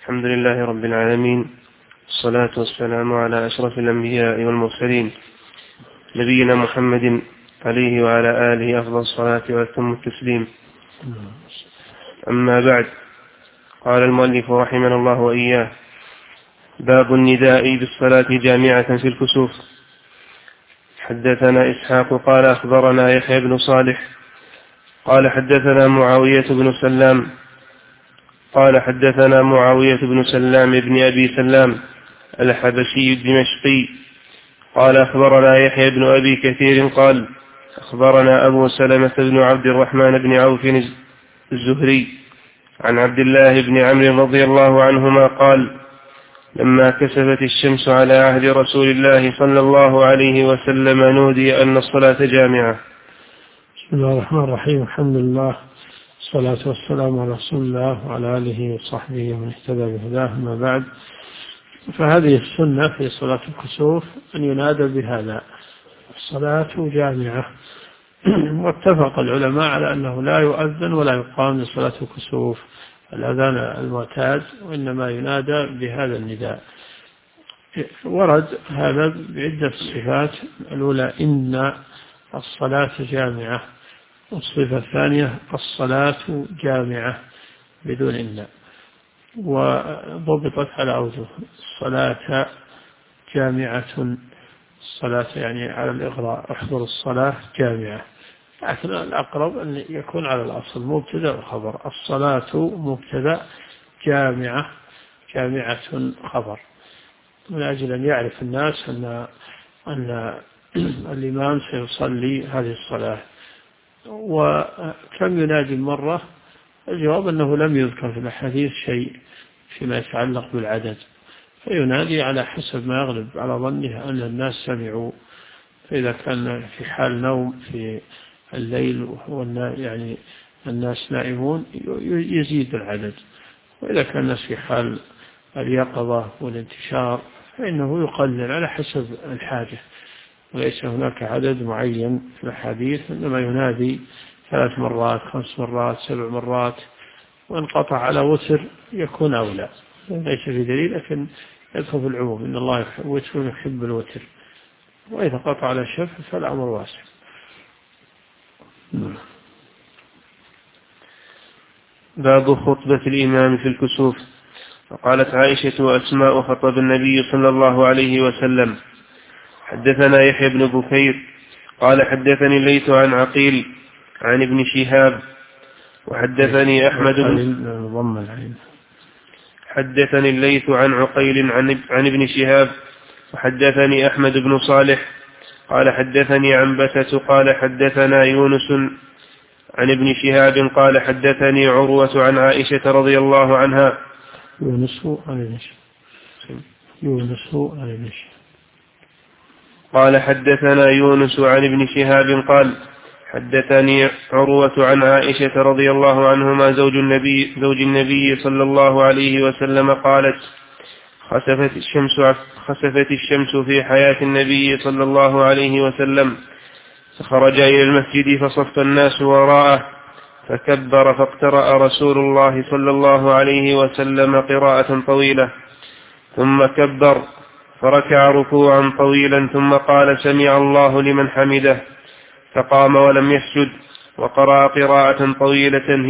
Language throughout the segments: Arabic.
الحمد لله رب العالمين، والصلاة والسلام على أشرف الأنبياء والمرسلين، نبينا محمد عليه وعلى آله أفضل الصلاة وأتم التسليم. أما بعد، قال المؤلف رحمنا الله وإياه: باب النداء بالصلاة جامعة في الكسوف. حدثنا إسحاق قال أخبرنا يحيى بن صالح قال حدثنا معاوية بن سلام قال حدثنا معاوية بن سلام بن أبي سلام الحبشي الدمشقي قال أخبرنا يحيى بن أبي كثير قال أخبرنا أبو سلمة بن عبد الرحمن بن عوف الزهري عن عبد الله بن عمرو رضي الله عنهما قال: لما كسفت الشمس على عهد رسول الله صلى الله عليه وسلم نودي أن الصلاة جامعة. بسم الله الرحمن الرحيم. الحمد لله، الصلاة والسلام على رسول الله وعلى آله وصحبه ومن اهتدى بهداه. أما بعد، فهذه السنة في صلاة الكسوف أن ينادى بهذا: الصلاة جامعة. واتفق العلماء على أنه لا يؤذن ولا يقام لصلاة الكسوف الأذان المعتاد، وإنما ينادى بهذا النداء. ورد هذا بعدة صفات: الأولى إن الصلاة جامعة، والصفة الثانية الصلاة جامعة بدون إن، وضبطت على أوجه: الصلاة جامعة، الصلاة يعني على الإغراء، احضر الصلاة جامعة. لكن الأقرب أن يكون على الأصل مبتدأ وخبر: الصلاة مبتدأ، جامعة خبر، من أجل أن يعرف الناس أن الإمام سيصلي هذه الصلاة. وكم ينادي المرة؟ الجواب أنه لم يذكر في الحديث شيء فيما يتعلق بالعدد، فينادي على حسب ما يغلب على ظنه أن الناس سمعوا. فإذا كان في حال نوم في الليل يعني الناس نائمون يزيد العدد، وإذا كان الناس في حال اليقظة والانتشار فإنه يقلل على حسب الحاجة، وليس هناك عدد معين في الحديث، إنما ينادي 3 مرات 5 مرات 7 مرات، وانقطع على وتر يكون أولى. ليس في دليل، لكن يدخل في العموم: إن الله يحب الوتر، وإذا قطع على شف فالأمر واسع. باب خطبة الإمام في الكسوف. فقالت عائشة وأسماء: خطب النبي صلى الله عليه وسلم. حدثنا يحيى بن بكير قال حدثني الليث عن عقيل عن ابن شهاب وحدثني أحمد حدثني الليث عن عقيل عن ابن شهاب وحدثني أحمد بن صالح قال حدثني عنبسة قال حدثنا يونس عن ابن شهاب قال حدثني عروة عن عائشة رضي الله عنها. قال حدثنا يونس عن ابن شهاب قال حدثني عروة عن عائشة رضي الله عنهما زوج النبي صلى الله عليه وسلم قالت: خسفت الشمس في حياة النبي صلى الله عليه وسلم، فخرج إلى المسجد فصف الناس وراءه، فكبر، فاقترأ رسول الله صلى الله عليه وسلم قراءة طويلة، ثم كبر فركع ركوعا طويلا، ثم قال: سمع الله لمن حمده، فقام ولم يسجد، وقرأ قراءة طويلة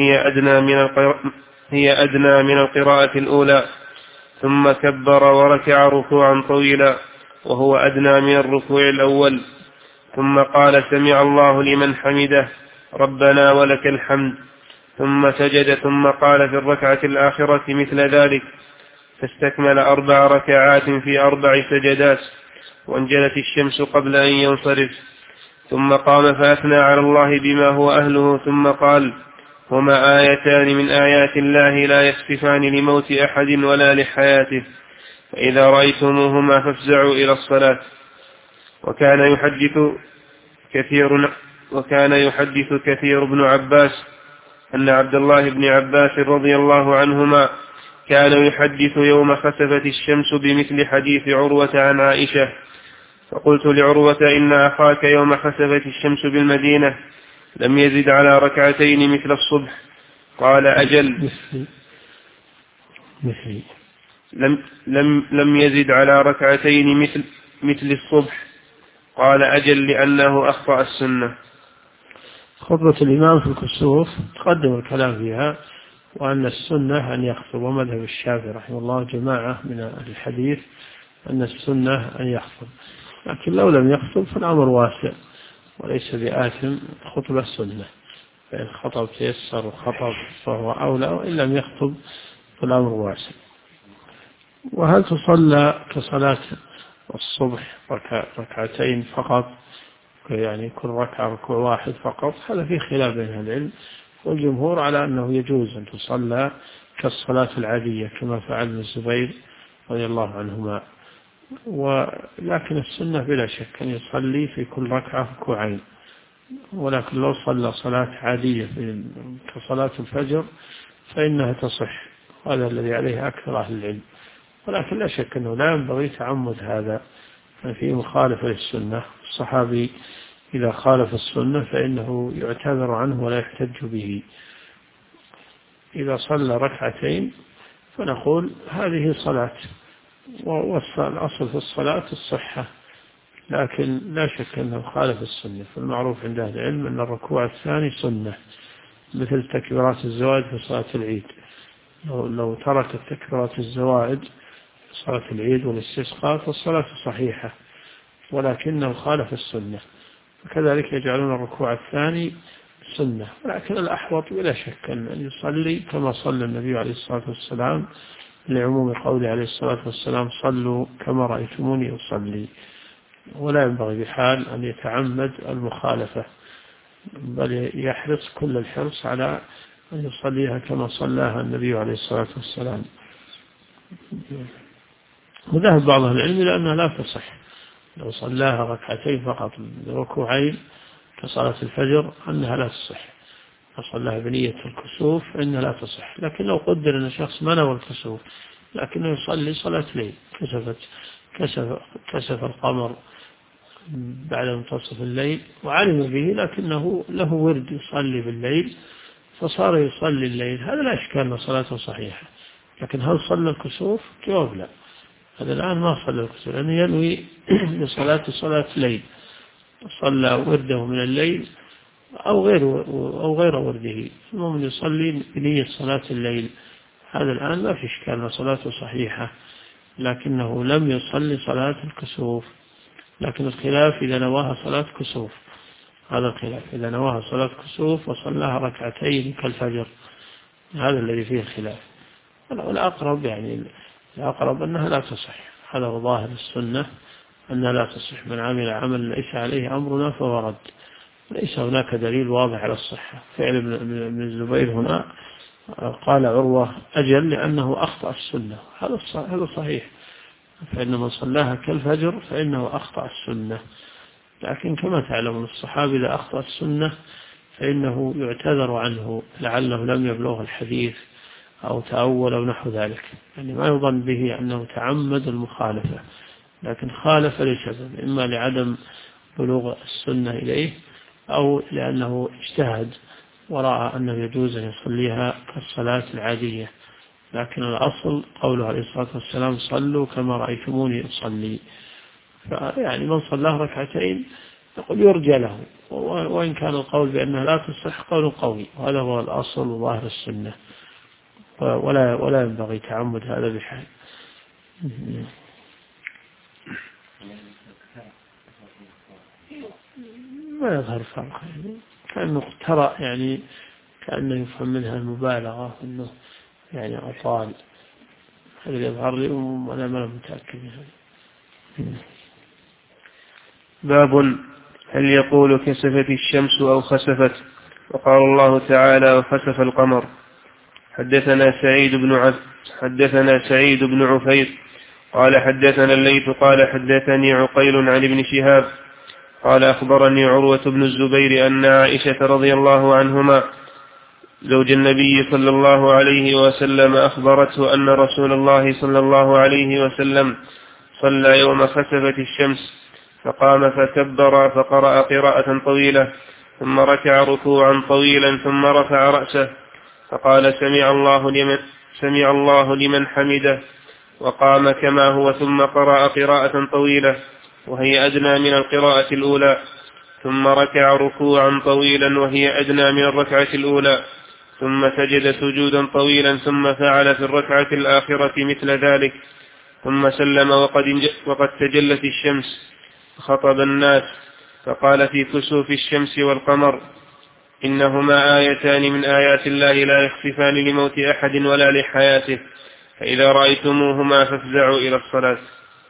هي أدنى من القراءة الأولى، ثم كبر وركع ركوعا طويلا وهو أدنى من الركوع الأول، ثم قال: سمع الله لمن حمده، ربنا ولك الحمد، ثم سجد، ثم قال في الركعة الآخرة مثل ذلك، فاستكمل 4 ركعات في 4 سجدات، وانجلت الشمس قبل أن ينصرف، ثم قام فأثنى على الله بما هو أهله، ثم قال: هما آيتان من آيات الله لا يخسفان لموت أحد ولا لحياته، فإذا رأيتموهما فافزعوا إلى الصلاة. وكان يحدث كثير بن عباس أن عبد الله بن عباس رضي الله عنهما كان يحدث يوم خسفت الشمس بمثل حديث عروة عن عائشة. فقلت لعروة: إن أخاك يوم خسفت الشمس بالمدينة لم يزد على 2 ركعتين مثل الصبح. قال: أجل. لم يزد على ركعتين مثل الصبح. قال أجل لأنه أخطأ السنة. خطبة الإمام في الكسوف تقدم الكلام فيها، وأن السنة أن يخطب، ومذهب الشافعي رحمه الله جماعة من الحديث أن السنة أن يخطب، لكن لو لم يخطب فالأمر واسع وليس بآثم، خطبة السنة، فإن خطب تيسر وخطب فهو أولى، وإن لم يخطب فالأمر واسع. وهل تصلى كصلاة الصبح ركعتين فقط، يعني كل ركعة ركوع واحد فقط؟ هذا في خلاف بين أهل العلم، والجمهور على أنه يجوز أن تصلى كالصلاة العادية كما فعل ابن الزبير رضي الله عنهما، ولكن السنة بلا شك أن يصلي في كل ركعة ركوعين، ولكن لو صلى صلاة عادية كصلاة الفجر فإنها تصح، هذا الذي عليه أكثر أهل العلم. ولكن لا شك أنه لا ينبغي تعمد هذا، فيه مخالفة للسنة. الصحابي إذا خالف السنة فإنه يعتذر عنه ولا يحتج به. إذا صلى ركعتين فنقول هذه صلاة، والأصل في الصلاة الصحة، لكن لا شك أنه خالف السنة. فالمعروف عند أهل العلم أن الركوع الثاني سنة، مثل تكبيرات الزوائد في صلاة العيد، لو ترك تكبيرات الزوائد في صلاة العيد والاستسقاء فالصلاة صحيحة، ولكنه خالف السنة. وكذلك يجعلون الركوع الثاني سنة، ولكن الأحوط بلا شك أن يصلي كما صلى النبي عليه الصلاة والسلام، لعموم قوله عليه الصلاة والسلام صلوا كما رأيتموني أصلي. ولا ينبغي بحال أن يتعمد المخالفة، بل يحرص كل الحرص على أن يصليها كما صلاها النبي عليه الصلاة والسلام. وذهب بعض العلم لأنها لا تصح، لو صلاها ركعتين فقط ركوعين كصلاة الفجر أنها لا تصح، لو صلاها بنية الكسوف فإنها لا تصح. لكن لو قدر أن شخص ما نوى الكسوف لكنه يصلي صلاة ليل، كسف القمر بعد منتصف الليل وعلم به، لكنه له ورد يصلي بالليل فصار يصلي الليل، هذا لا إشكال أن صلاته صحيحة. لكن هل صلى الكسوف؟ جواب لا، هذا الآن ما صلى الكسوف لأنه ينوي لصلاة ليل، صلى ورده من الليل أو غير ورده، المؤمن يصلي بنية صلاة الليل، هذا الآن ما في إشكال أن صلاته صحيحة، لكنه لم يصلي صلاة الكسوف. لكن الخلاف إذا نواها صلاة كسوف، هذا الخلاف، إذا نواها صلاة كسوف وصلاها ركعتين كالفجر، هذا الذي فيه الخلاف. والأقرب يعني الأقرب أنها لا تصح، هذا هو ظاهر السنة أنها لا تصح. من عمل عمل ليس عليه أمرنا فهو رد، ليس هناك دليل واضح على الصحة. فعل ابن الزبير هنا قال عروة أجل لأنه أخطأ السنة، هذا صحيح، فإن من صلاها كالفجر فإنه أخطأ السنة. لكن كما تعلمون الصحابي إذا أخطأ السنة فإنه يعتذر عنه، لعله لم يبلغ الحديث أو تأول أو نحو ذلك، يعني ما يظن به أنه تعمد المخالفة، لكن خالف لسبب، إما لعدم بلوغ السنة إليه أو لأنه اجتهد ورأى أنه يجوز أن يصليها كالصلاة العادية. لكن الأصل قوله عليه الصلاة والسلام صلوا كما رأيتموني أصلي، فيعني من صلاه ركعتين يقول يرجى له، وإن كان القول بأنها لا تصح قول قوي، وهذا هو الأصل وظاهر السنة، ولا ينبغي تعمد هذا بحال. ما يظهر فرق، يعني كأنه ترى، يعني كأنه يفهم منها المبالغة أنه يعني أطال، هذا يظهر لي وأنا ما متأكد من هذا. باب هل يقول كسفت الشمس أو خسفت؟ وقال الله تعالى وخسف القمر. حدثنا سعيد بن عفير قال حدثنا الليث قال حدثني عقيل عن ابن شهاب قال أخبرني عروة بن الزبير أن عائشة رضي الله عنهما زوج النبي صلى الله عليه وسلم أخبرته أن رسول الله صلى الله عليه وسلم صلى يوم خسفت الشمس فقام فكبر فقرأ قراءة طويلة ثم ركع ركوعا طويلا ثم رفع رأسه فقال سمع الله لمن حمده وقام كما هو ثم قرأ قراءة طويلة وهي أدنى من القراءة الأولى، ثم ركع ركوعا طويلا وهي أدنى من الركعة الأولى، ثم سجد سجودا طويلا، ثم فعل في الركعة الآخرة مثل ذلك، ثم سلم وقد تجلت الشمس، فخطب الناس فقال في كسوف الشمس والقمر: إنهما آيتان من آيات الله لا يخففان لموت أحد ولا لحياته، فإذا رأيتموهما فافزعوا إلى الصلاة.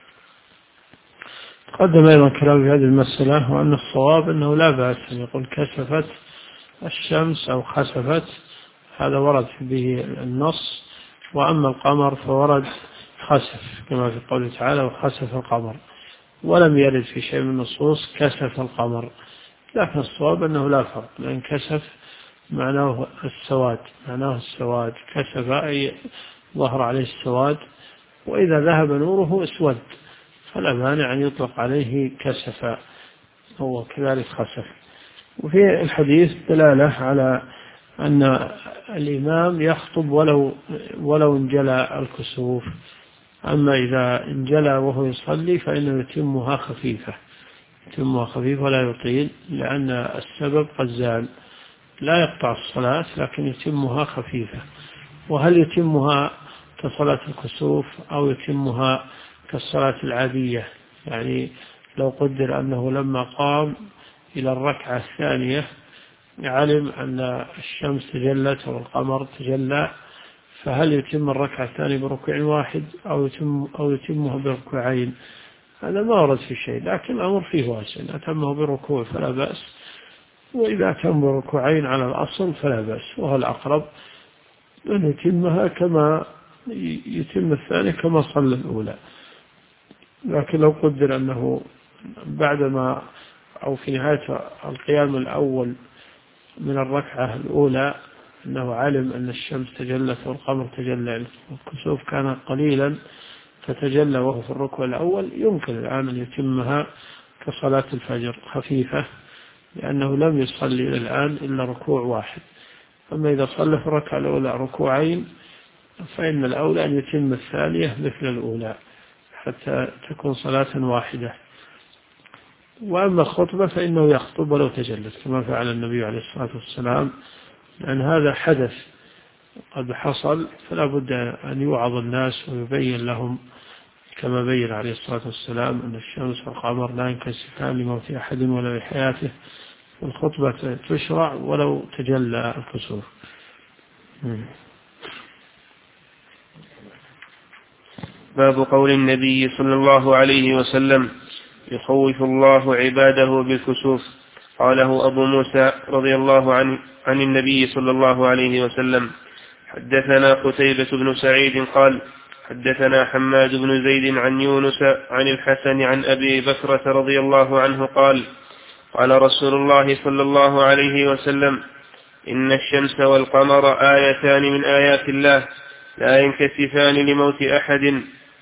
قدم أيضا كلام في هذه المسألة، وأن الصواب أنه لا بأس أن يقول كسفت الشمس أو خسفت، هذا ورد به النص، وأما القمر فورد خسف كما في قوله تعالى: وخسف القمر، ولم يرد في شيء من النصوص كسف القمر. لكن الصواب أنه لا فرق، لأن كسف معناه السواد، كسف أي ظهر عليه السواد، وإذا ذهب نوره اسود، فلا مانع أن يطلق عليه كسف، هو كذلك خسف. وفي الحديث دلالة على أن الإمام يخطب ولو انجلى الكسوف، أما إذا انجلى وهو يصلي فإنه يتمها خفيفة ولا يطيل، لأن السبب قد زال، لا يقطع الصلاة لكن يتمها خفيفة. وهل يتمها كصلاة الكسوف أو يتمها كالصلاة العادية؟ يعني لو قدر أنه لما قام إلى الركعة الثانية علم أن الشمس تجلت والقمر تجلى، فهل يتم الركعة الثانية بركوع واحد أو يتمها بركوعين؟ هذا ما ورد في شيء، لكن الأمر فيه واسع، أتمه بركوع فلا بأس، وإذا تم بركوعين على الأصل فلا بأس، وهو الأقرب أن يتمها كما يتم الثانية كما صلى الأولى. لكن لو قدر أنه بعدما أو في نهاية القيام الأول من الركعة الأولى أنه علم أن الشمس تجلت والقمر تجلى، الكسوف كان قليلا فتجلى وهو في الركوع الأول، يمكن الآن أن يتمها كصلاة الفجر خفيفة، لأنه لم يصلي إلى الآن إلا ركوع واحد. أما إذا صلى في الركعة الأولى ركوعين فإن الأولى أن يتم الثانية مثل الأولى حتى تكون صلاة واحدة. وأما الخطبة فإنه يخطب ولو تجلت كما فعل النبي عليه الصلاة والسلام، لأن هذا حدث قد حصل، فلا بد أن يوعظ الناس ويبين لهم كما بين عليه الصلاة والسلام أن الشمس والقمر لا ينكسفان لموت أحد ولا لحياته، والخطبة تشرع ولو تجلى الكسوف. باب قول النبي صلى الله عليه وسلم: يخوف الله عباده بالكسوف. قاله أبو موسى رضي الله عنه عن النبي صلى الله عليه وسلم: حدثنا قتيبة بن سعيد قال: حدثنا حماد بن زيد عن يونس عن الحسن عن أبي بكرة رضي الله عنه قال: قال رسول الله صلى الله عليه وسلم: إن الشمس والقمر آيتان من آيات الله لا ينكسفان لموت أحد،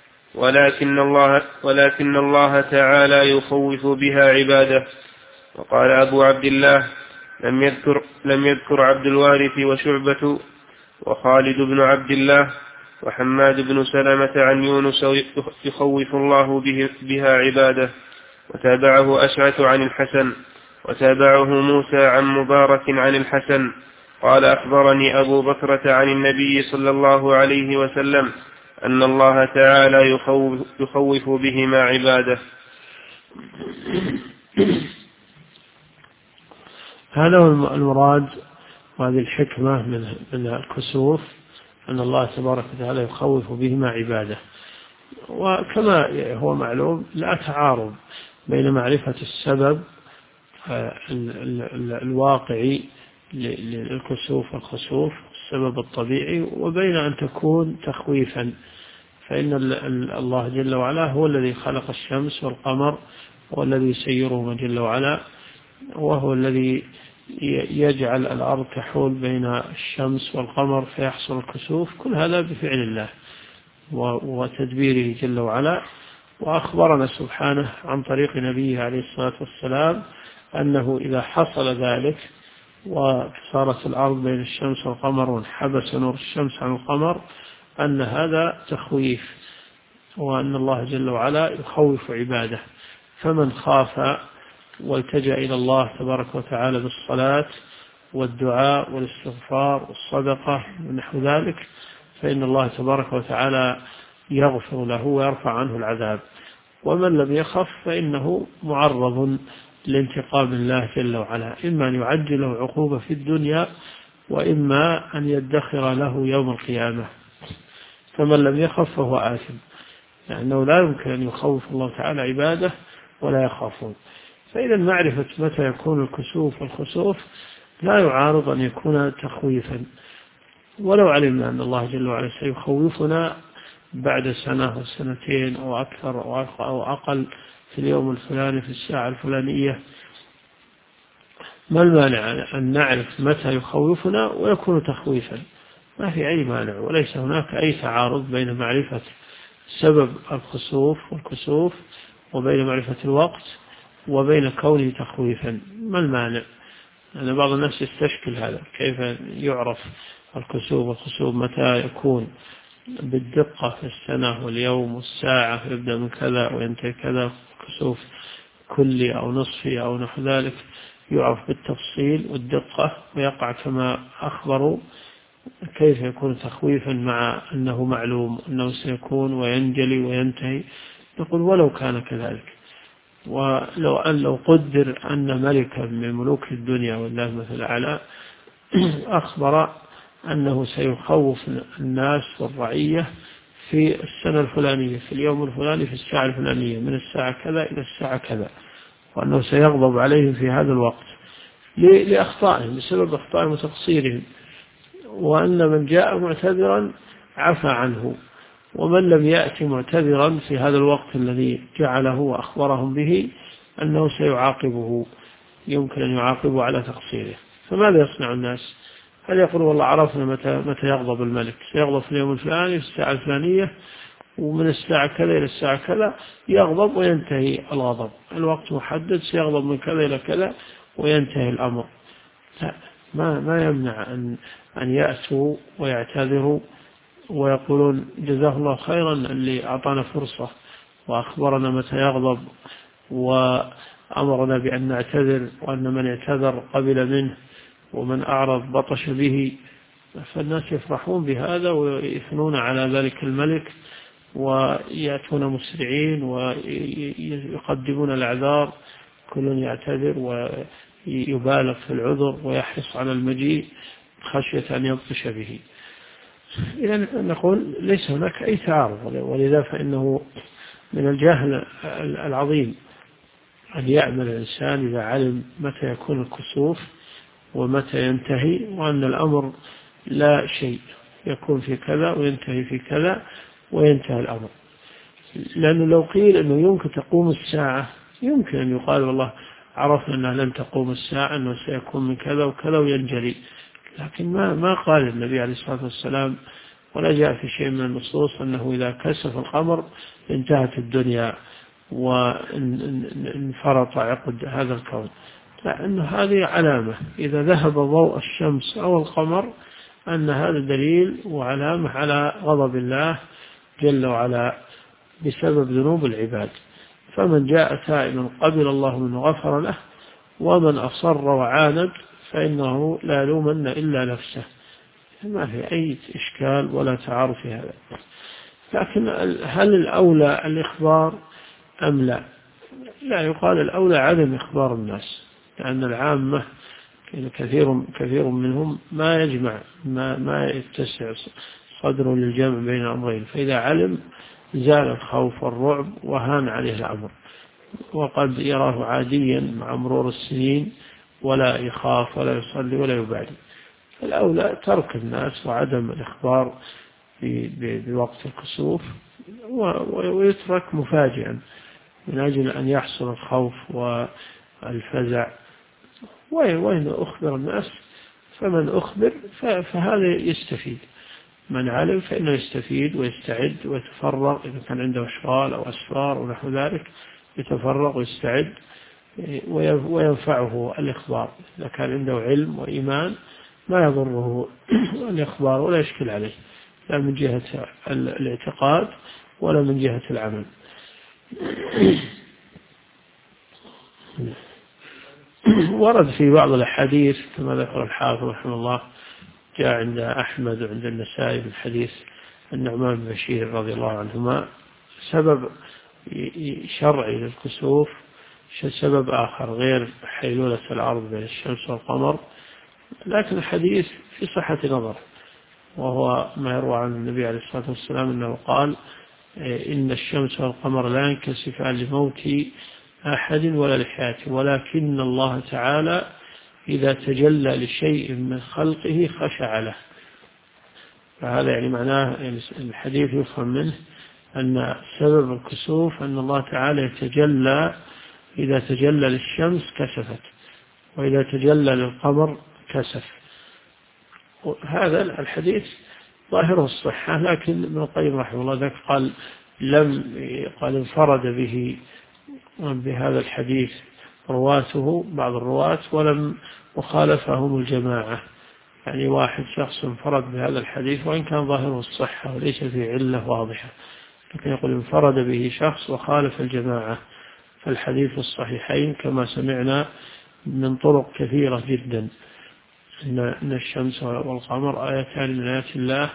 ولكن الله تعالى يخوف بها عباده. وقال أبو عبد الله: لم يذكر عبد الوارث وشعبة وخالد بن عبد الله وحماد بن سلمة عن يونس يخوف الله بها عباده. وتابعه أشعث عن الحسن، وتابعه موسى عن مبارك عن الحسن قال: أخبرني أبو بكرة عن النبي صلى الله عليه وسلم أن الله تعالى يخوف بهما عباده. هذا هو المراد، وهذه الحكمة من الكسوف، أن الله تبارك وتعالى يخوف بهما عباده. وكما هو معلوم لا تعارض بين معرفة السبب الواقعي للكسوف والخسوف، السبب الطبيعي، وبين أن تكون تخويفا، فإن الله جل وعلا هو الذي خلق الشمس والقمر، والذي يسيرهما جل وعلا، وهو الذي يجعل الأرض تحول بين الشمس والقمر فيحصل الكسوف. كل هذا بفعل الله وتدبيره جل وعلا. وأخبرنا سبحانه عن طريق نبيه عليه الصلاة والسلام أنه إذا حصل ذلك وصارت الأرض بين الشمس والقمر وانحبس نور الشمس عن القمر أن هذا تخويف، هو أن الله جل وعلا يخوف عباده، فمن خاف والتجأ إلى الله تبارك وتعالى بالصلاة والدعاء والاستغفار والصدقة ونحو ذلك فإن الله تبارك وتعالى يغفر له ويرفع عنه العذاب. ومن لم يخف فإنه معرض لانتقام الله جل وعلا، إما أن يعجل له عقوبة في الدنيا وإما أن يدخر له يوم القيامة. فمن لم يخف فهو آثم، لأنه لا يمكن أن يخوف الله تعالى عباده ولا يخافون. فإذا معرفة متى يكون الكسوف والخسوف لا يعارض أن يكون تخويفا، ولو علمنا أن الله جل وعلا سيخوفنا بعد سنة أو سنتين أو أكثر أو أقل في اليوم الفلاني في الساعة الفلانية، ما المانع أن نعرف متى يخوفنا ويكون تخويفا؟ ما في أي مانع، وليس هناك أي تعارض بين معرفة سبب الخسوف والكسوف وبين معرفة الوقت وبين كونه تخويفا. ما المانع؟ أن بعض الناس يستشكل هذا، كيف يعرف الكسوف والخسوف متى يكون بالدقة في السنة واليوم والساعة، يبدأ من كذا وينتهي كذا، كسوف كلي أو نصفي أو نحو ذلك يعرف بالتفصيل والدقة ويقع كما أخبروا. كيف يكون تخويفا مع أنه معلوم أنه سيكون وينجلي وينتهي؟ يقول ولو كان كذلك، لو قدر أن ملكا من ملوك الدنيا والله مثل الأعلى أخبر أنه سيخوف الناس والرعية في السنة الفلانية في اليوم الفلاني في الساعة الفلانية من الساعة كذا إلى الساعة كذا، وأنه سيغضب عليهم في هذا الوقت لأخطائهم بسبب أخطائهم وتقصيرهم، وأن من جاء معتذرا عفى عنه، ومن لم يأتي معتذرا في هذا الوقت الذي جعله وأخبرهم به أنه سيعاقبه، يمكن أن يعاقبه على تقصيره. فماذا يصنع الناس؟ هل يقول والله عرفنا متى يغضب الملك، سيغضب في اليوم الفلاني في الساعة الفلانية ومن الساعة كذا إلى الساعة كذا يغضب وينتهي الغضب، الوقت محدد سيغضب من كذا إلى كذا وينتهي الأمر. لا، ما يمنع أن يأتوا ويعتذروا ويقولون جزاه الله خيرا اللي أعطانا فرصة وأخبرنا متى يغضب وأمرنا بأن نعتذر، وأن من اعتذر قبل منه ومن أعرض بطش به. فالناس يفرحون بهذا ويثنون على ذلك الملك ويأتون مسرعين ويقدمون الأعذار، كل يعتذر ويبالغ في العذر ويحرص على المجيء خشية أن يبطش به. إذن نقول ليس هناك أي تعارض، ولذا فإنه من الجهل العظيم أن يعمل الإنسان إذا علم متى يكون الكسوف ومتى ينتهي، وأن الأمر لا شيء يكون في كذا وينتهي في كذا وينتهي الأمر. لأنه لو قيل أنه يمكن تقوم الساعة يمكن أن يقال والله عرفنا أنها لن تقوم الساعة، أنه سيكون من كذا وكذا وينجلي، لكن ما قال النبي عليه الصلاة والسلام ولا جاء في شيء من النصوص أنه إذا كسف القمر انتهت الدنيا وانفرط عقد هذا الكون. لأن هذه علامة إذا ذهب ضوء الشمس أو القمر أن هذا دليل وعلامة على غضب الله جل وعلا بسبب ذنوب العباد. فمن جاء تائبا قبل الله منه غفر له، ومن أصر وعاند فإنه لا يلومن إلا نفسه. ما في أي إشكال ولا تعارض في هذا. لكن هل الأولى الإخبار أم لا؟ لا، يقال الأولى عدم إخبار الناس، لأن العامة كثير منهم ما يجمع ما يتسع صدره للجمع بين الأمرين، فإذا علم زال الخوف والرعب وهان عليه الأمر، وقد يراه عاديا مع مرور السنين ولا يخاف ولا يصلي ولا يبالي. الأولى ترك الناس وعدم الإخبار بوقت الكسوف، ويترك مفاجئا من أجل أن يحصل الخوف والفزع. وإن أخبر الناس فمن أخبر فهذا يستفيد، من علم فإنه يستفيد ويستعد ويتفرغ إذا كان عنده أشغال أو أسفار ونحو ذلك، يتفرغ ويستعد وينفعه الإخبار. إذا كان عنده علم وإيمان ما يضره الإخبار ولا يشكل عليه، لا من جهة الاعتقاد ولا من جهة العمل. ورد في بعض الأحاديث كما ذكر الحافظ رحمه الله، جاء عند أحمد وعند النسائي من حديث النعمان بن بشير رضي الله عنهما سبب شرعي للكسوف، سبب آخر غير حيلولة الأرض بين الشمس والقمر، لكن الحديث في صحة نظر، وهو ما يروى عن النبي عليه الصلاة والسلام أنه قال إن الشمس والقمر لا ينكسفان لموت أحد ولا لحياته، ولكن الله تعالى إذا تجلى لشيء من خلقه خشع له. فهذا يعني معناه يعني الحديث يفهم منه أن سبب الكسوف أن الله تعالى يتجلى، إذا تجلى للشمس كسفت، وإذا تجلى للقمر كسف. هذا الحديث ظاهره الصحة، لكن ابن القيم رحمه الله ذاك قال انفرد به بهذا الحديث رواته بعض الرواة وخالفهم الجماعة، يعني واحد شخص انفرد بهذا الحديث وإن كان ظاهره الصحة وليس فيه علة واضحة، لكن يقول انفرد به شخص وخالف الجماعة. فالحديث الصحيحين كما سمعنا من طرق كثيرة جدا إن الشمس والقمر آيتان من آيات الله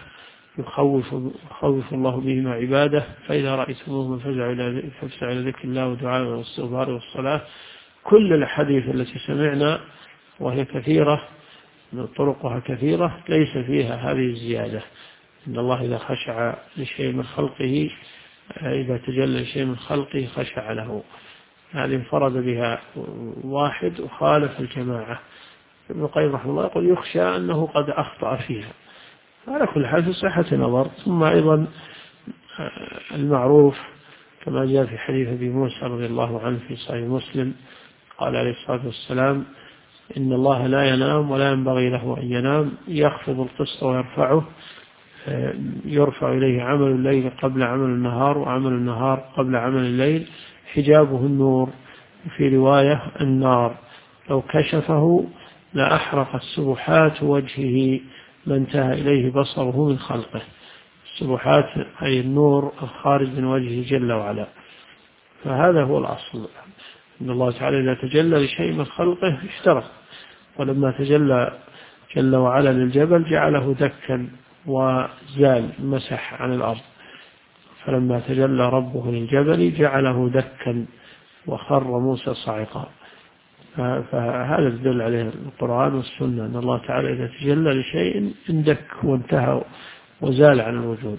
يخوف الله بهما عباده، فإذا رأيتموهما فافزعوا إلى ذكر الله ودعاء والاستغفار والصلاة. كل الحديث التي سمعنا وهي كثيرة من طرقها كثيرة ليس فيها هذه الزيادة، إن الله إذا خشع لشيء من خلقه، إذا تجلى شيء من خلقه خشع له. هذه انفرد بها واحد وخالف الجماعة. ابن القيم رحمه الله يقول يخشى أنه قد أخطأ فيها. على كل حال في صحة نظر. ثم أيضا المعروف كما جاء في حديث أبي موسى رضي الله عنه في صحيح مسلم قال عليه الصلاة والسلام إن الله لا ينام ولا ينبغي له أن ينام، يخفض القسط ويرفعه، يرفع إليه عمل الليل قبل عمل النهار وعمل النهار قبل عمل الليل، حجابه النور، في رواية النار، لو كشفه لأحرقت سبحات وجهه ما انتهى إليه بصره من خلقه. السبحات أي النور الخارج من وجهه جل وعلا. فهذا هو الأصل، إن الله تعالى إذا تجلى لشيء من خلقه اشترك، ولما تجلى جل وعلا للجبل جعله دكا وزال مسح عن الأرض، فلما تجلى ربه للجبل جعله دكا وخر موسى صاعقا. فهذا يدل عليه القرآن والسنة، أن الله تعالى إذا تجلى لشيء اندك وانتهى وزال عن الوجود.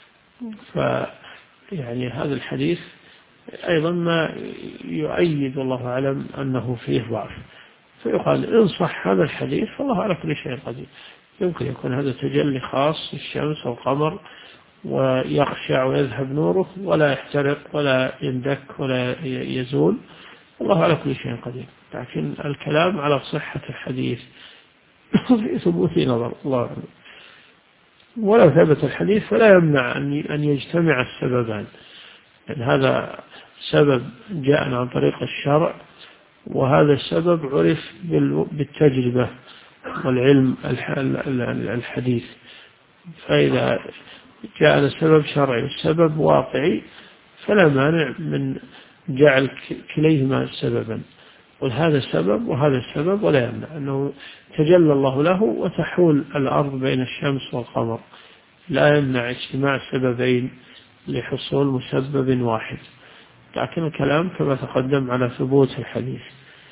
فيعني هذا الحديث أيضا ما يؤيد والله أعلم أنه فيه ضعف، فيقال إن صح هذا الحديث فالله على كل شيء قدير. يمكن يكون هذا تجلي خاص للشمس والقمر ويخشع ويذهب نوره ولا يحترق ولا يندك ولا يزول، الله على كل شيء قدير. لكن الكلام على صحة الحديث في ثبوت نظر الله أعلم. ولو ثبت الحديث فلا يمنع أن يجتمع السببان، يعني هذا سبب جاء عن طريق الشرع، وهذا السبب عرف بالتجربة والعلم الحديث. فإذا جاء السبب شرعي والسبب واقعي فلا مانع من جعل كليهما سببا، وهذا السبب وهذا السبب، ولا يمنع أنه تجلى الله له وتحول الأرض بين الشمس والقمر، لا يمنع اجتماع سببين لحصول مسبب واحد. لكن الكلام كما تقدم على ثبوت الحديث.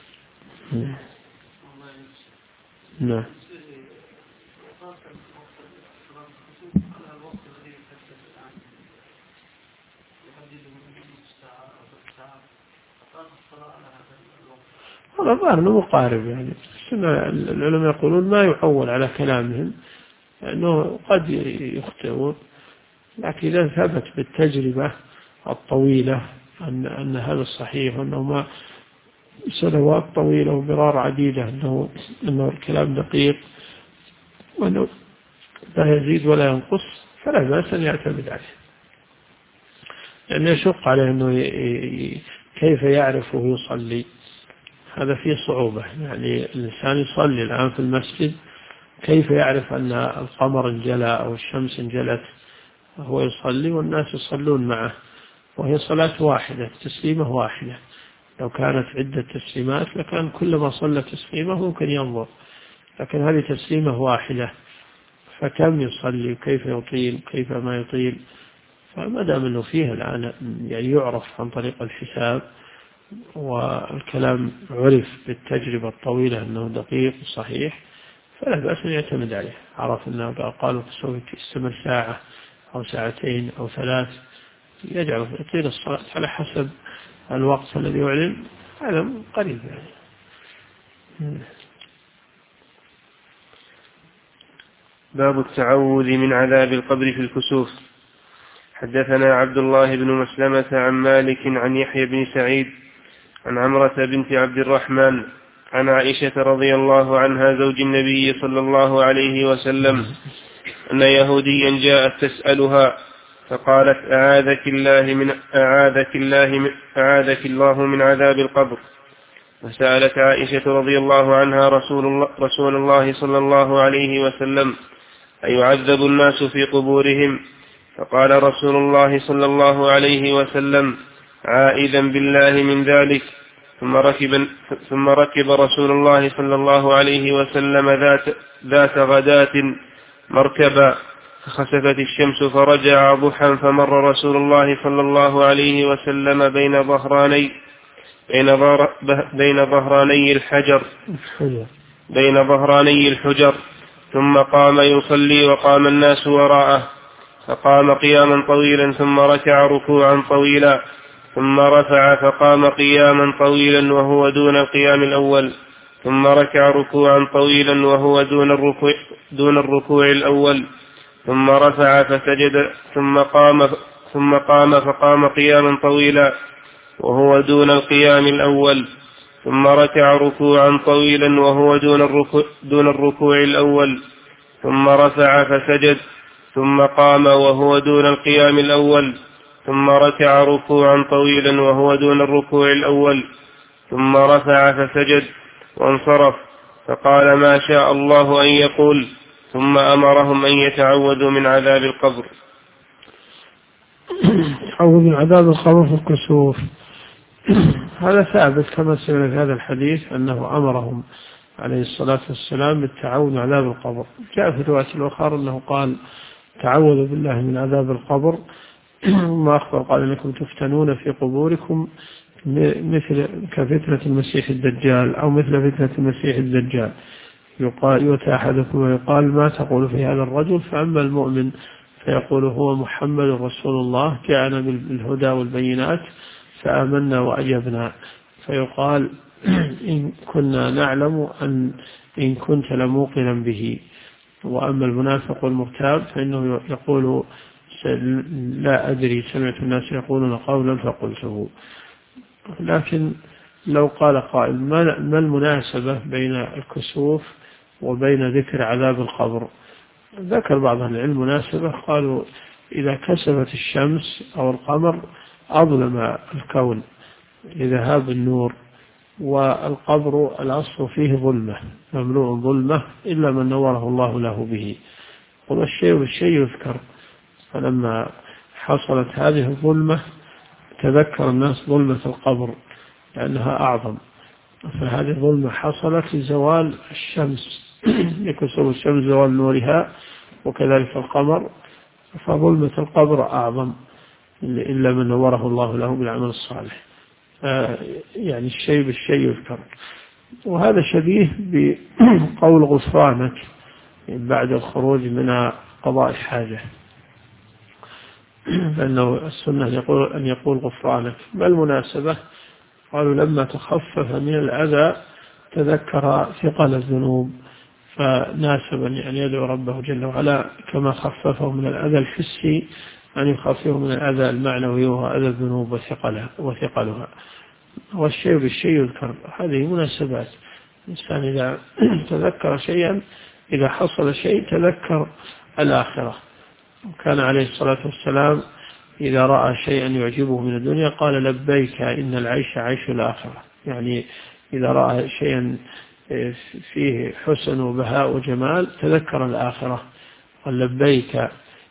نعم. هذا ظاهر أنه مقارب، يعني العلماء يقولون ما يحول على كلامهم أنه قد يخطئون، لكن إذا ثبت بالتجربة الطويلة أن هذا الصحيح، وأنه ما سنوات طويلة ومرار عديدة أنه الكلام دقيق وأنه لا يزيد ولا ينقص، فلا بأس أن يعتمد عليه، لأنه يشق عليه أنه كيف يعرف وهو يصلي، هذا فيه صعوبة. يعني الإنسان يصلي الآن في المسجد، كيف يعرف أن القمر انجلى أو الشمس انجلت هو يصلي والناس يصلون معه، وهي صلاة واحدة، تسليمة واحدة. لو كانت عدة تسليمات لكان كلما صلى تسليمة ممكن ينظر، لكن هذه تسليمة واحدة، فكم يصلي وكيف يطيل كيف ما يطيل. فما دام أنه فيه الآن يعني يعرف عن طريق الحساب، والكلام عرف بالتجربة الطويلة أنه دقيق صحيح، فلا بأس أن يعتمد عليه. عرف أنه قالوا سوف يستمر ساعة أو ساعتين أو 3، يجعل يطيل الصلاة على حسب الوقت الذي يعلن، هذا قريب يعني. باب التعوذ من عذاب القبر في الكسوف. حدثنا عبد الله بن مسلمة عن مالك عن يحيى بن سعيد عن عمرة بنت عبد الرحمن عن عائشة رضي الله عنها زوج النبي صلى الله عليه وسلم أن يهوديا جاءت تسألها فقالت أعاذك الله من عذاب القبر. فسألت عائشة رضي الله عنها رسول الله صلى الله عليه وسلم أيعذب الناس في قبورهم؟ فقال رسول الله صلى الله عليه وسلم عائذا بالله من ذلك. ثم ركب رسول الله صلى الله عليه وسلم ذات غداة مركبا، فخسفت الشمس فرجع ضحى، فمر رسول الله صلى الله عليه وسلم بين ظهراني الحجر، ثم قام يصلي وقام الناس وراءه، فقام قياما طويلا ثم ركع ركوعا طويلا، ثم رفع فقام قياما طويلا وهو دون القيام الأول، ثم ركع ركوعا طويلا وهو دون الركوع الأول، ثم رفع فسجد، ثم قام فقام قياما طويلا وهو دون القيام الأول، ثم ركع ركوعا طويلا وهو دون الركوع الأول، ثم رفع فسجد، ثم قام وهو دون القيام الأول، ثم ركع ركوعا طويلا وهو دون الركوع الأول، ثم رفع فسجد وانصرف، فقال ما شاء الله أن يقول، ثم أمرهم أن يتعوذوا من عذاب القبر. تعوذ من عذاب القبر في الكسوف. هذا ثابت كما سمعنا في هذا الحديث أنه أمرهم عليه الصلاة والسلام بالتعوذ من عذاب القبر. جاء في الرواية الأخرى أنه قال تعوذوا بالله من عذاب القبر، ما أخبر قال إنكم تفتنون في قبوركم مثل كفتنة المسيح الدجال، أو مثل فتنة المسيح الدجال. يؤتى أحدكم ويقال ما تقول في هذا الرجل؟ فأما المؤمن فيقول هو محمد رسول الله جاءنا بالهدى والبينات فآمنا وأجبنا، فيقال إن كنا نعلم إن كنت لموقنا به. وأما المنافق والمرتاب فإنه يقول لا أدري، سمعت الناس يقولون قولا فقلته. لكن لو قال قائل ما المناسبة بين الكسوف وبين ذكر عذاب القبر؟ ذكر بعض العلم مناسبة، قالوا إذا كسفت الشمس أو القمر أظلم الكون لذهاب النور، والقبر الأصل فيه ظلمة، مملوء ظلمة إلا من نوره الله له به. والشيء بالشيء يذكر، فلما حصلت هذه الظلمة تذكر الناس ظلمة القبر لأنها أعظم، فهذه الظلمة حصلت لزوال الشمس لكسر الشمس زوال نورها، وكذلك القمر، فظلمة القبر أعظم إلا من نوره الله له بالعمل الصالح. يعني الشيء بالشيء يذكر. وهذا شبيه بقول غفرانك بعد الخروج من قضاء الحاجة، لأنه السنة أن يقول غفرانك. ما المناسبة؟ قالوا لما تخفف من الأذى تذكر ثقل الذنوب، فناسب أن يدعو ربه جل وعلا كما خففه من الأذى الحسي أن يخففه من الأذى المعنوي وهو أذى الذنوب وثقلها. والشيء بالشيء يذكر. هذه مناسبات. الإنسان إذا تذكر شيئا، إذا حصل شيء تذكر الآخرة. وكان عليه الصلاة والسلام إذا رأى شيئا يعجبه من الدنيا قال لبيك إن العيش عيش الآخرة. يعني إذا رأى شيئا فيه حسن وبهاء وجمال تذكر الآخرة، قال لبيك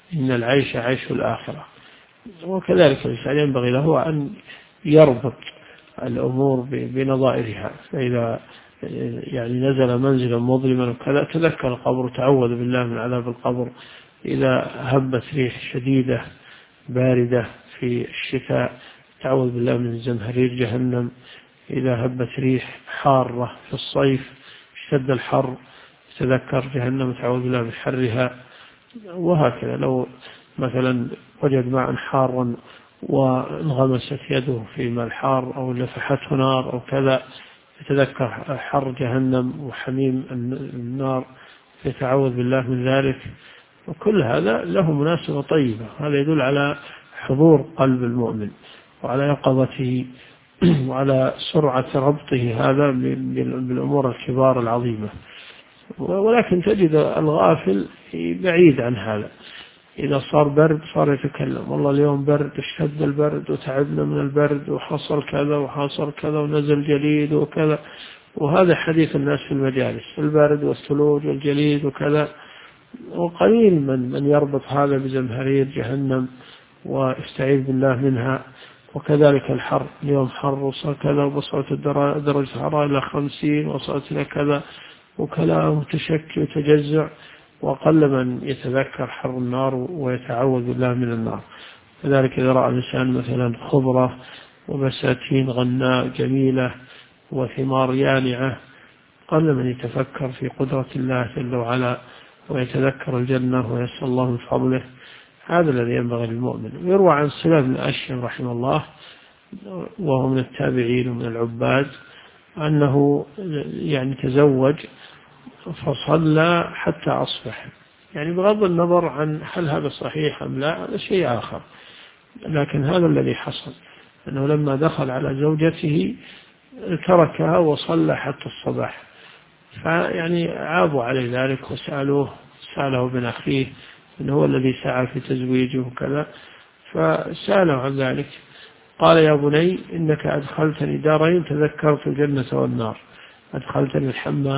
إن العيش عيش الآخرة. وكذلك الإنسان ينبغي له أن يربط الأمور بنظائرها، فإذا يعني نزل منزلا مظلما وكذا تذكر القبر، تعوذ بالله من عذاب القبر. إذا هبت ريح شديدة باردة في الشتاء تعوذ بالله من زمهرير جهنم. إذا هبت ريح حارة في الصيف اشتد الحر تذكر جهنم تعوذ بالله من حرها. وهكذا لو مثلا وجد ماء حارا وانغمست يده في ماء الحار أو لفحته نار أو كذا يتذكر حر جهنم وحميم النار يتعوذ بالله من ذلك. وكل هذا له مناسبة طيبة. هذا يدل على حضور قلب المؤمن وعلى يقظته وعلى سرعة ربطه هذا بالأمور الكبار العظيمة. ولكن تجد الغافل بعيد عن هذا. إذا صار برد صار يتكلم والله اليوم برد، اشتد البرد وتعبنا من البرد وحصل كذا وحصل كذا ونزل جليد وكذا. وهذا حديث الناس في المجالس، البرد والثلوج والجليد وكذا. وقليل من يربط هذا بزمهرير جهنم ويستعيذ بالله منها. وكذلك الحر، اليوم حر وصل كذا وصلت درجة الحرارة إلى 50 وصلت إلى كذا وكلام متشكل وتجزع. وقل من يتذكر حر النار ويتعوذ بالله من النار. كذلك إذا رأى الإنسان مثلا خضرة وبساتين غناء جميلة وثمار يانعة قل من يتفكر في قدرة الله جل وعلا ويتذكر الجنة ويسأل الله من فضله. هذا الذي ينبغي للمؤمن. ويروى عن سلام بن أشيم رحمه الله وهو من التابعين ومن العباد أنه يعني تزوج فصلى حتى أصبح، يعني بغض النظر عن هل هذا صحيح أم لا هذا شيء آخر، لكن هذا الذي حصل أنه لما دخل على زوجته تركها وصلى حتى الصباح. فيعني عابوا عليه ذلك سأله ابن أخيه إنه هو الذي سعى في تزويجه وكذا، فسأله عن ذلك قال يا بني إنك أدخلتني دارين تذكرت الجنة والنار. أدخلتني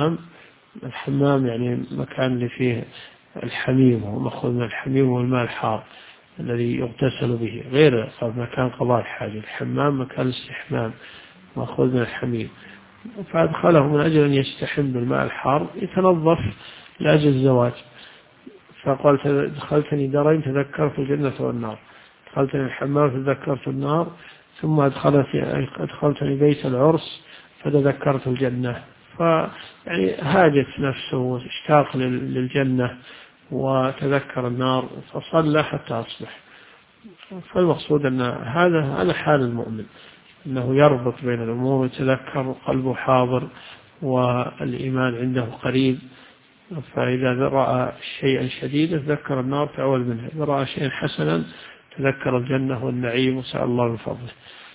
الحمام يعني مكان اللي فيه الحميم، هو مأخوذ من الحميم والماء الحار الذي يغتسل به، غير مكان قضاء الحاجة. الحمام مكان الاستحمام مأخوذ من الحميم. فأدخله من أجل أن يستحم بالماء الحار يتنظف لأجل الزواج. فقال دخلتني دارين تذكرت الجنة والنار، دخلتني الحمام تذكرت النار، ثم أدخلتني بيت العرس فتذكرت الجنة. فيعني هاجت نفسه واشتاق للجنة وتذكر النار فصلى حتى أصبح. فالمقصود أن هذا حال المؤمن، أنه يربط بين الأمور ويتذكر قلبه حاضر والإيمان عنده قريب. فإذا رأى شيئا شديدا تذكر النار تعوذ منها، إذا رأى شيئا حسنا تذكر الجنة والنعيم وسأل الله من فضله.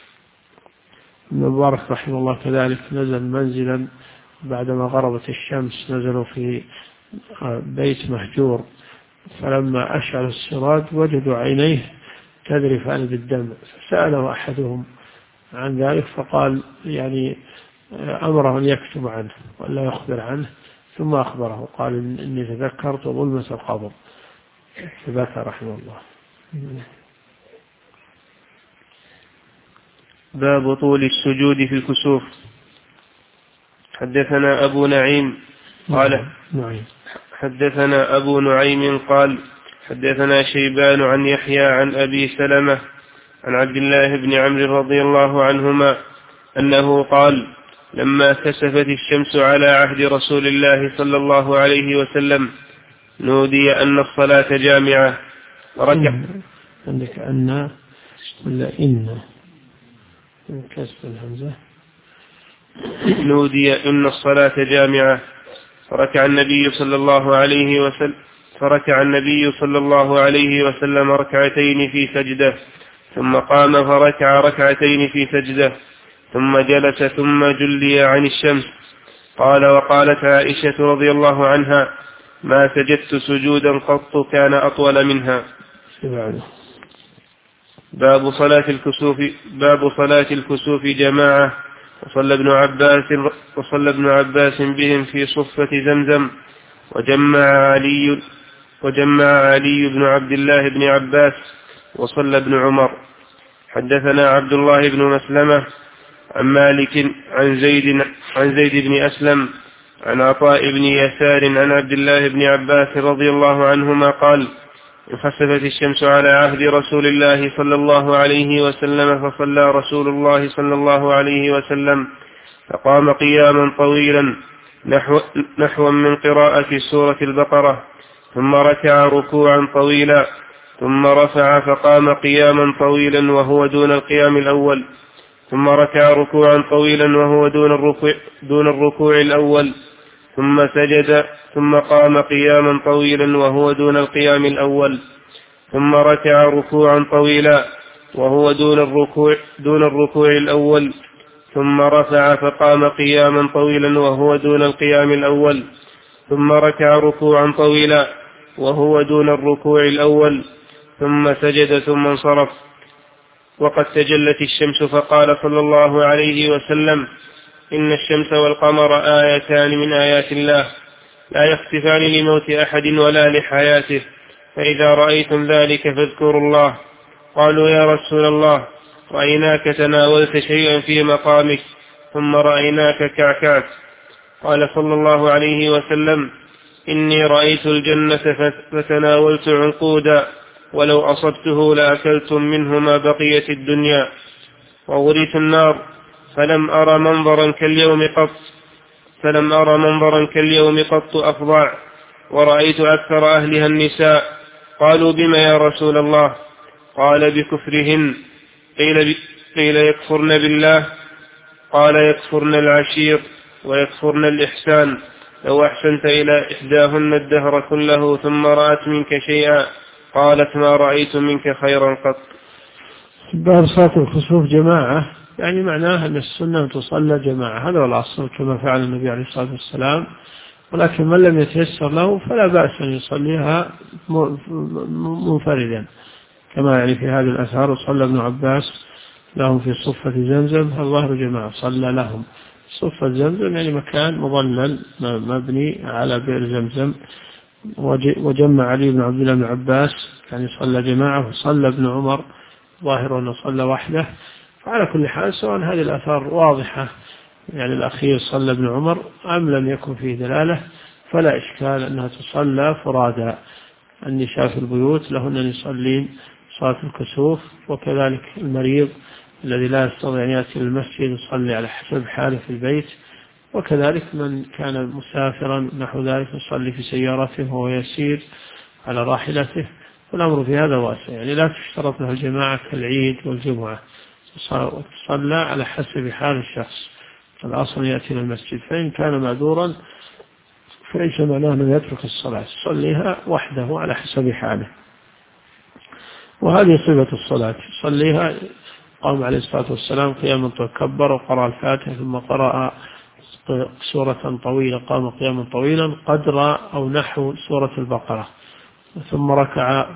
ابن مبارك رحمه الله كذلك نزل منزلا بعدما غربت الشمس، نزلوا في بيت مهجور، فلما أشعل السراج وجدوا عينيه تذرفان بالدم، فسأله أحدهم عن ذلك فقال يعني أمره أن يكتب عنه ولا يخبر عنه، ثم أخبره قال إني تذكرت ظلمة القبر، فبكى رحمه الله. باب طول السجود في الكسوف. حدثنا أبو نعيم قال حدثنا أبو نعيم قال حدثنا شيبان عن يحيى عن أبي سلمة عن عبد الله بن عمرو رضي الله عنهما أنه قال لما كسفت الشمس على عهد رسول الله صلى الله عليه وسلم نودي أن الصلاة جامعة فركع. عندك أن ولا إن كسر الهمزة. نودي أن الصلاة جامعة فركع النبي صلى الله عليه وسلم ركعتين في سجدة، ثم قام فركع ركعتين في سجدة، ثم جلس ثم جلي عن الشمس. قال وقالت عائشة رضي الله عنها ما سجدت سجودا قط كان أطول منها. باب صلاة الكسوف جماعة. وصلى ابن عباس بهم في صفة زمزم، وجمع علي بن عبد الله بن عباس وصلى ابن عمر. حدثنا عبد الله بن مسلمة عن مالك عن زيد بن أسلم عن عطاء بن يسار عن عبد الله بن عباس رضي الله عنهما قال: انخسفت الشمس على عهد رسول الله صلى الله عليه وسلم فصلى رسول الله صلى الله عليه وسلم فقام قياما طويلا نحو من قراءة سورة البقرة، ثم ركع ركوعا طويلا، ثم رفع فقام قياما طويلا وهو دون القيام الأول، ثم ركع ركوعا طويلا وهو دون الركوع الأول، ثم سجد، ثم قام قياما طويلا وهو دون القيام الأول، ثم ركع ركوعا طويلا وهو دون الركوع الأول، ثم رفع فقام قياما طويلا وهو دون القيام الأول، ثم ركع ركوعا طويلا وهو دون الركوع الأول، ثم سجد، ثم انصرف. وقد تجلت الشمس فقال صلى الله عليه وسلم: إن الشمس والقمر آيتان من آيات الله لا يخسفان لموت أحد ولا لحياته، فإذا رأيتم ذلك فاذكروا الله. قالوا: يا رسول الله، رأيناك تناولت شيئا في مقامك ثم رأيناك كعكعت. قال صلى الله عليه وسلم: إني رأيت الجنة فتناولت عنقودا، ولو أصبته لأكلتم منه ما بقيت الدنيا. ووريت النار فلم أرى منظرا كاليوم قط أفظع، ورأيت أكثر أهلها النساء. قالوا: بما يا رسول الله؟ قال: بكفرهن. قيل: يكفرن بالله؟ قال: يكفرن العشير ويكفرن الإحسان. لو أحسنت إلى إحداهن الدهر كله ثم رأت منك شيئا قالت: ما رأيت منك خيرا قط. باب صلاة الخسوف جماعة، يعني معناها أن السنة تصلى جماعة، هذا هو الأصل كما فعل النبي عليه الصلاة والسلام. ولكن من لم يتيسر له فلا بأس أن يصليها منفردا، كما يعني في هذه الأثار صلى ابن عباس لهم في صفة زمزم، الظاهر جماعة صلى لهم. صفة زمزم يعني مكان مظلل مبني على بئر زمزم. وجمع علي بن عبد الله بن عباس يعني صلى جماعة، وصلى ابن عمر ظاهر أنه صلى وحده. فعلى كل حال سواء هذه الآثار واضحة، يعني الأخير صلى ابن عمر أم لم يكن فيه دلالة، فلا إشكال أنها تصلى فرادا. النساء في البيوت لهن أن يصلين صلاة الكسوف، وكذلك المريض الذي لا يستطيع أن يأتي للمسجد يصلي على حسب حاله في البيت، وكذلك من كان مسافرا نحو ذلك يصلي في سيارته وهو يسير على راحلته. والأمر في هذا واسع، يعني لا تشترط له الجماعة كالعيد والجمعة، تصلى على حسب حال الشخص. الأصل يأتي للمسجد، فإن كان معذورا فليس معناه أنه يترك الصلاة، يصليها وحده على حسب حاله. وهذه صفة الصلاة، يصليها. قام عليه الصلاة والسلام قياما كبر وقرأ الفاتحة ثم قرأ سورة طويلة، قام قياما طويلا قدر أو نحو سورة البقرة، ثم ركع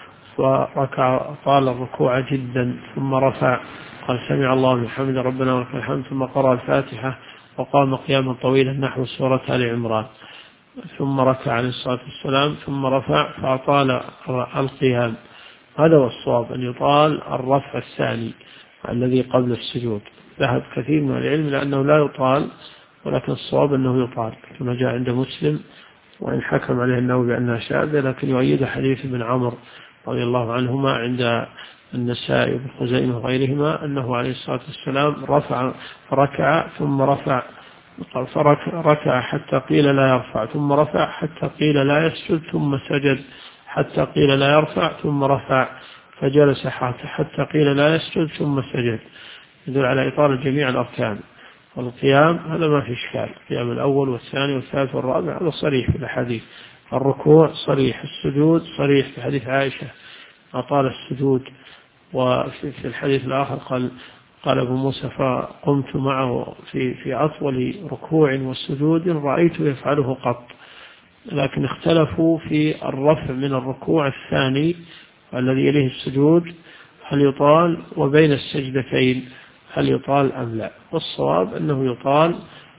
طال الركوع جدا، ثم رفع قال: سمع الله لمن حمده ربنا ولك الحمد، ثم قرأ الفاتحة وقام قياما طويلا نحو سورة آل عمران، ثم ركع عليه الصلاة والسلام، ثم رفع فأطال القيام. هذا هو الصواب، أن يطال الرفع الثاني الذي قبل السجود. ذهب كثير من العلم لأنه لا يطال، ولكن الصواب أنه يطال كما جاء عند مسلم، وإن حكم عليه النووي بأنها شاذة، لكن يؤيد حديث ابن عمرو رضي الله عنهما عند النسائي وابن خزيمة وغيرهما أنه عليه الصلاة والسلام ركع ثم رفع، فركع حتى قيل لا يرفع، ثم رفع حتى قيل لا يسجد، ثم سجد حتى قيل لا يرفع، ثم رفع فجلس حتى قيل لا يسجد، ثم سجد. يدل على إطالة جميع الأركان. والقيام هذا ما في إشكال، القيام الأول والثاني والثالث والرابع هذا صريح في الحديث. الركوع صريح، السجود صريح في حديث عائشة أطال السجود. وفي الحديث الآخر قال أبو موسى: فقمت معه في أطول ركوع وسجود رأيت يفعله قط. لكن اختلفوا في الرفع من الركوع الثاني الذي يليه السجود هل يطال، وبين السجدتين هل يطال أم لا. والصواب أنه يطال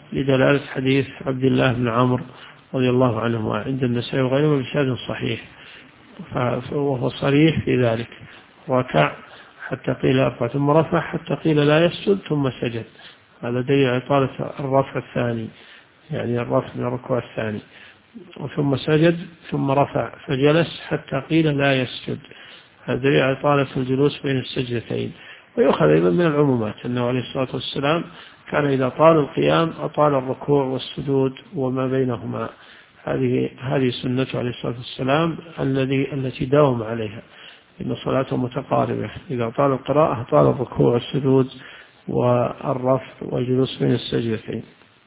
لدلالة حديث عبد الله بن عمرو رضي الله عنهما عند النسائي وغيره بسند صحيح. وهو صريح في ذلك، ركع حتى قيل أرفع ثم رفع حتى قيل لا يسجد ثم سجد، هذا دليل على طالة الرفع الثاني، يعني الرفع من الركوع الثاني، ثم سجد ثم رفع فجلس حتى قيل لا يسجد، هذا دليل على طالة الجلوس بين السجدتين. ويؤخذ أيضا من العمومات أنه عليه الصلاة والسلام كان إذا طال القيام أطال الركوع والسجود وما بينهما، هذه سنته عليه الصلاة والسلام التي داوم عليها، إن صلاته متقاربة، إذا طال القراءة طال الركوع والسجود والرفع والجلوس بين السجدتين.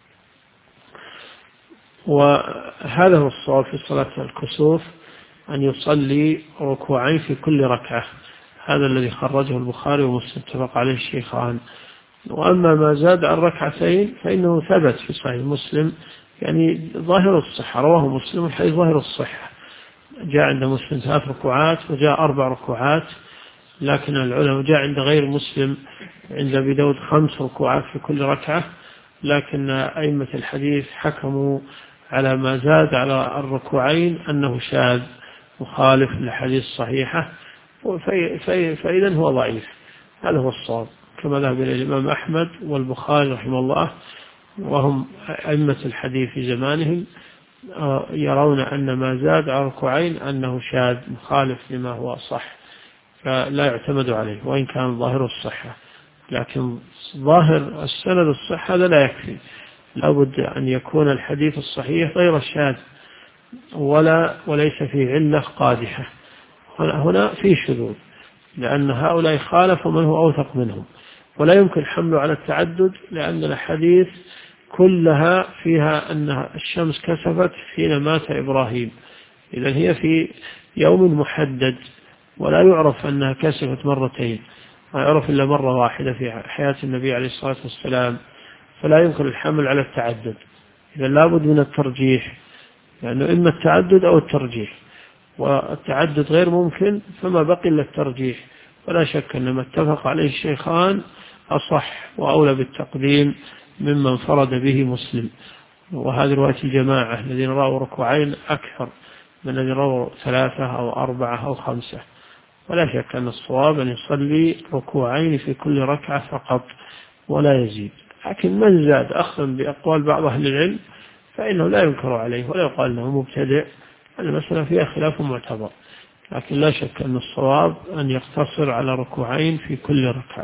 وهذا هو الصواب في صلاة الكسوف، أن يصلي ركوعين في كل ركعة، هذا الذي خرجه البخاري ومسلم اتفق عليه الشيخان. وأما ما زاد عن ركعتين فإنه ثبت في صحيح مسلم، يعني ظاهر الصحة، رواه مسلم الحديث ظاهر الصحة، جاء عند مسلم 3 ركوعات وجاء 4 ركوعات، لكن العلماء جاء عند غير مسلم عند أبي داود 5 ركوعات في كل ركعة، لكن أئمة الحديث حكموا على ما زاد على الركوعين أنه شاذ مخالف للحديث الصحيحة، فإذا هو ضعيف، هذا هو الصواب كما ذهب إلى الإمام أحمد والبخاري رحمه الله، وهم أئمة الحديث في زمانهم يرون أن ما زاد على ركوعين أنه شاذ مخالف لما هو صح، فلا يعتمد عليه وإن كان ظاهر الصحة، لكن ظاهر السند الصحة هذا لا يكفي، لابد أن يكون الحديث الصحيح غير الشاذ وليس فيه علة قادحة. هنا في شذوذ، لأن هؤلاء خالفوا من هو أوثق منهم، ولا يمكن حمله على التعدد، لأن الحديث كلها فيها أن الشمس كسفت حين مات إبراهيم، إذن هي في يوم محدد، ولا يعرف أنها كسفت مرتين، ما يعرف إلا مرة واحدة في حياة النبي عليه الصلاة والسلام، فلا يمكن الحمل على التعدد، إذن لابد من الترجيح، لأنه إما التعدد أو الترجيح، والتعدد غير ممكن فما بقي إلا الترجيح، ولا شك أن ما اتفق عليه الشيخان أصح وأولى بالتقديم مما انفرد به مسلم، وهذه رواية الجماعة الذين رأوا ركوعين أكثر من الذين رأوا 3 أو 4 أو 5، ولا شك أن الصواب أن يصلي ركوعين في كل ركعة فقط ولا يزيد، لكن من زاد أخذا بأقوال بعض أهل العلم فإنه لا ينكر عليه ولا يقال أنه مبتدع، المسألة فيها خلاف معتبر، لكن لا شك أن الصواب أن يقتصر على ركوعين في كل ركعة.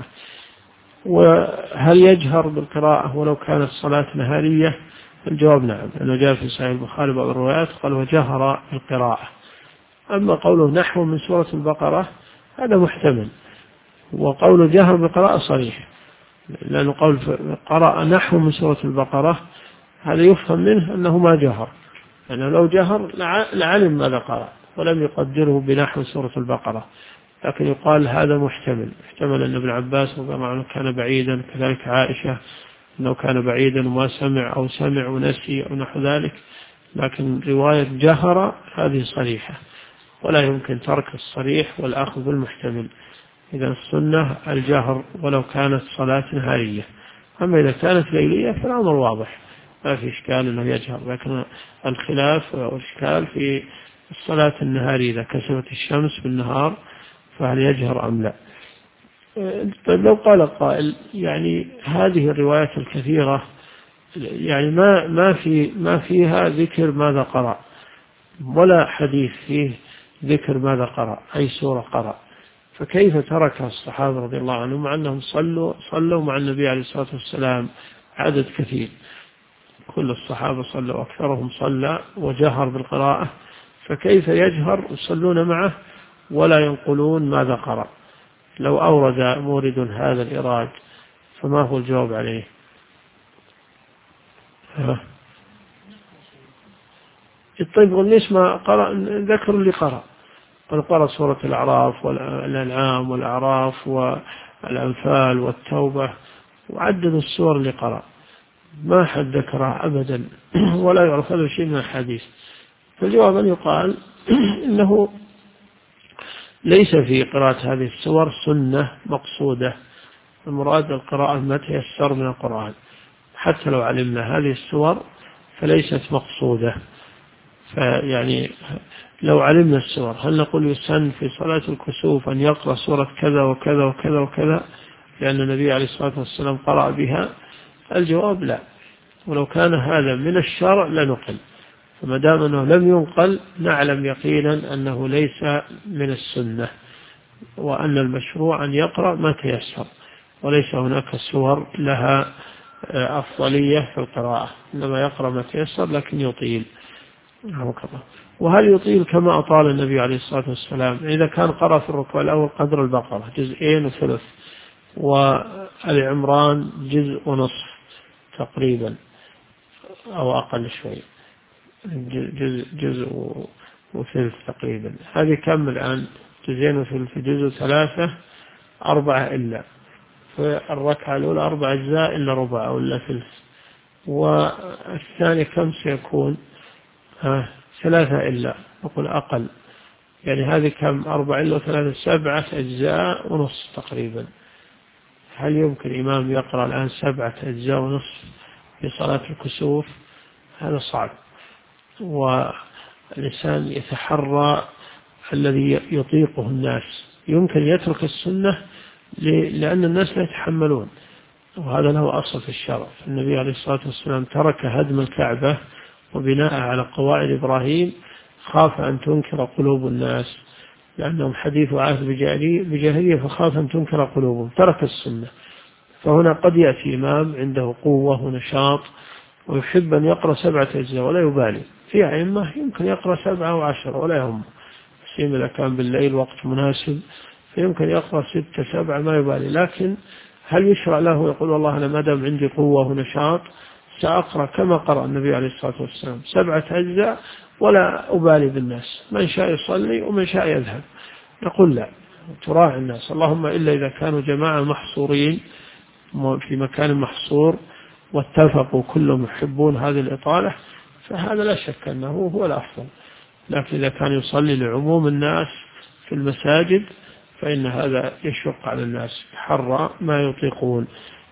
وهل يجهر بالقراءة ولو كانت صلاة نهارية؟ الجواب نعم، لأنه جاء في صحيح البخاري بعض الروايات قال وجهر بالقراءة. أما قوله نحو من سورة البقرة هذا محتمل، وقوله جهر بالقراءة صريح، لأنه قول قرأ نحو من سورة البقرة هذا يفهم منه أنه ما جهر، لأنه لو جهر لعلم ماذا قرأ ولم يقدره بنحو سورة البقرة، لكن يقال هذا محتمل أن ابن عباس رضي كان بعيدا، كذلك عائشة أنه كان بعيدا وما سمع أو سمع ونسي أو نحو ذلك، لكن رواية جهر هذه صريحة ولا يمكن ترك الصريح والأخذ بالمحتمل، إذا السنة الجهر ولو كانت صلاة نهارية، أما إذا كانت ليلية فالأمر واضح ما في إشكال أنه يجهر، لكن الخلاف والإشكال في الصلاة النهارية إذا كسفت الشمس بالنهار فهل يجهر أم لا. طيب لو قال قائل يعني هذه الروايات الكثيرة يعني ما فيها ذكر ماذا قرأ ولا حديث فيه ذكر ماذا قرأ أي سورة قرأ، فكيف ترك الصحابة رضي الله عنهم مع أنهم صلوا مع النبي عليه الصلاة والسلام عدد كثير، كل الصحابة صلوا أكثرهم صلى وجهر بالقراءة، فكيف يجهر يصلون معه ولا ينقلون ماذا قرأ؟ لو أورد مورد هذا الإراد فما هو الجواب عليه؟ طيب ليش ما قرأ؟ ذكر اللي قرأ سورة الأعراف والأنعام والأعراف والأنفال والتوبة وعدد السور اللي قرأ، ما حد ذكرها أبدا ولا يعرف هذا شيء من الحديث، فالجواب أن يقال إنه ليس في قراءة هذه السور سنة مقصودة، المراد القراءة ما تيسر من القرآن، حتى لو علمنا هذه السور فليست مقصودة، فيعني لو علمنا السور هل نقول يسن في صلاة الكسوف أن يقرأ سورة كذا وكذا وكذا وكذا لأن النبي عليه الصلاة والسلام قرأ بها؟ الجواب لا. ولو كان هذا من الشرع لنقل، فما دام أنه لم ينقل نعلم يقينا أنه ليس من السنة، وأن المشروع أن يقرأ ما تيسر، وليس هناك سور لها أفضلية في القراءة، إنما يقرأ ما تيسر لكن يطيل. وهل يطيل كما أطال النبي عليه الصلاة والسلام؟ إذا كان قرأ في الركوع الأول قدر البقرة 2.3 والعمران 1.5 تقريبا أو أقل شوي، جزء وثلث تقريبا، هذه كم الآن؟ 2.3 جزء 3 4 إلا في الركعة الأولى 4 أجزاء إلا ربع أو إلا ثلث، والثاني كم سيكون؟ 3 إلا نقول أقل، يعني هذه كم؟ 4 إلا 3 7 أجزاء ونصف تقريبا. هل يمكن إمام يقرأ الآن 7 أجزاء ونصف في صلاة الكسوف؟ هذا صعب. والإنسان يتحرى الذي يطيقه الناس، يمكن يترك السنة لأن الناس لا يتحملون، وهذا له أصل في الشرع. النبي عليه الصلاة والسلام ترك هدم الكعبة وبناء على قواعد إبراهيم خاف أن تنكر قلوب الناس، لأنهم حديث عهد بجاهلية فخاف أن تنكر قلوبهم، ترك السنة. فهنا قد يأتي إمام عنده قوة ونشاط ويحب أن يقرأ 7 أجزاء ولا يبالي، في أئمة يمكن يقرأ 7 أو 10 ولا يهم، سيما إذا كان بالليل وقت مناسب فيمكن يقرأ 6 7 ما يبالي. لكن هل يشرع له يقول والله أنا ما دام عندي قوة ونشاط سأقرأ كما قرأ النبي عليه الصلاة والسلام 7 أجزاء ولا أبالي بالناس، من شاء يصلي ومن شاء يذهب؟ نقول لا، تراعي الناس، اللهم إلا إذا كانوا جماعة محصورين في مكان محصور واتفقوا كلهم يحبون هذه الإطالة فهذا لا شك أنه هو الأفضل. لكن إذا كان يصلي لعموم الناس في المساجد فإن هذا يشق على الناس، حرى ما يطيقون،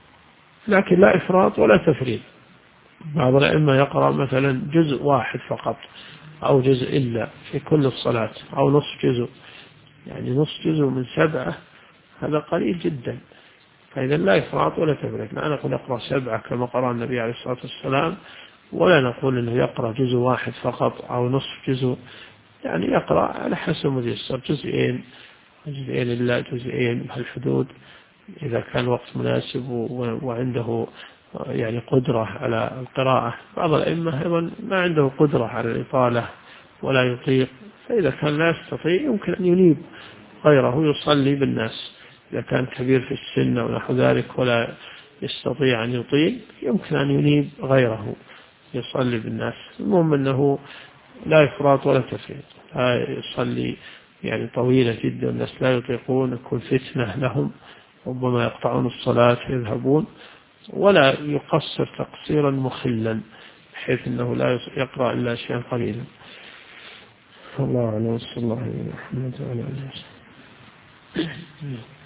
لكن لا إفراط ولا تفريط. بعض الأئمة يقرأ مثلا جزء واحد فقط أو جزء إلا في كل الصلاة أو نصف جزء، يعني نصف جزء من 7 هذا قليل جدا، فإذا لا إفراط ولا تفريط. لا نقول يقرأ 7 كما قرأ النبي عليه الصلاة والسلام، ولا نقول أنه يقرأ جزء واحد فقط أو نصف جزء، يعني يقرأ على حسب ما ييسر، جزئين إلا جزئين بهالحدود إذا كان وقت مناسب وعنده يعني قدرة على القراءة. بعض الأئمة أيضا ما عنده قدرة على الإطالة ولا يطيق، فإذا كان لا يستطيع يمكن أن ينيب غيره يصلي بالناس، إذا كان كبير في السن أو نحو ذلك ولا يستطيع أن يطيل يمكن أن ينيب غيره يصلي بالناس. المهم أنه لا إفراط ولا تفريط، لا يصلي يعني طويلة جدا الناس لا يطيقون، يكون فتنة لهم ربما يقطعون الصلاة يذهبون، ولا يقصر تقصيرا مخلا بحيث أنه لا يقرأ إلا شيئا قليلا. الله أعلم، صلى الله عليه وسلم.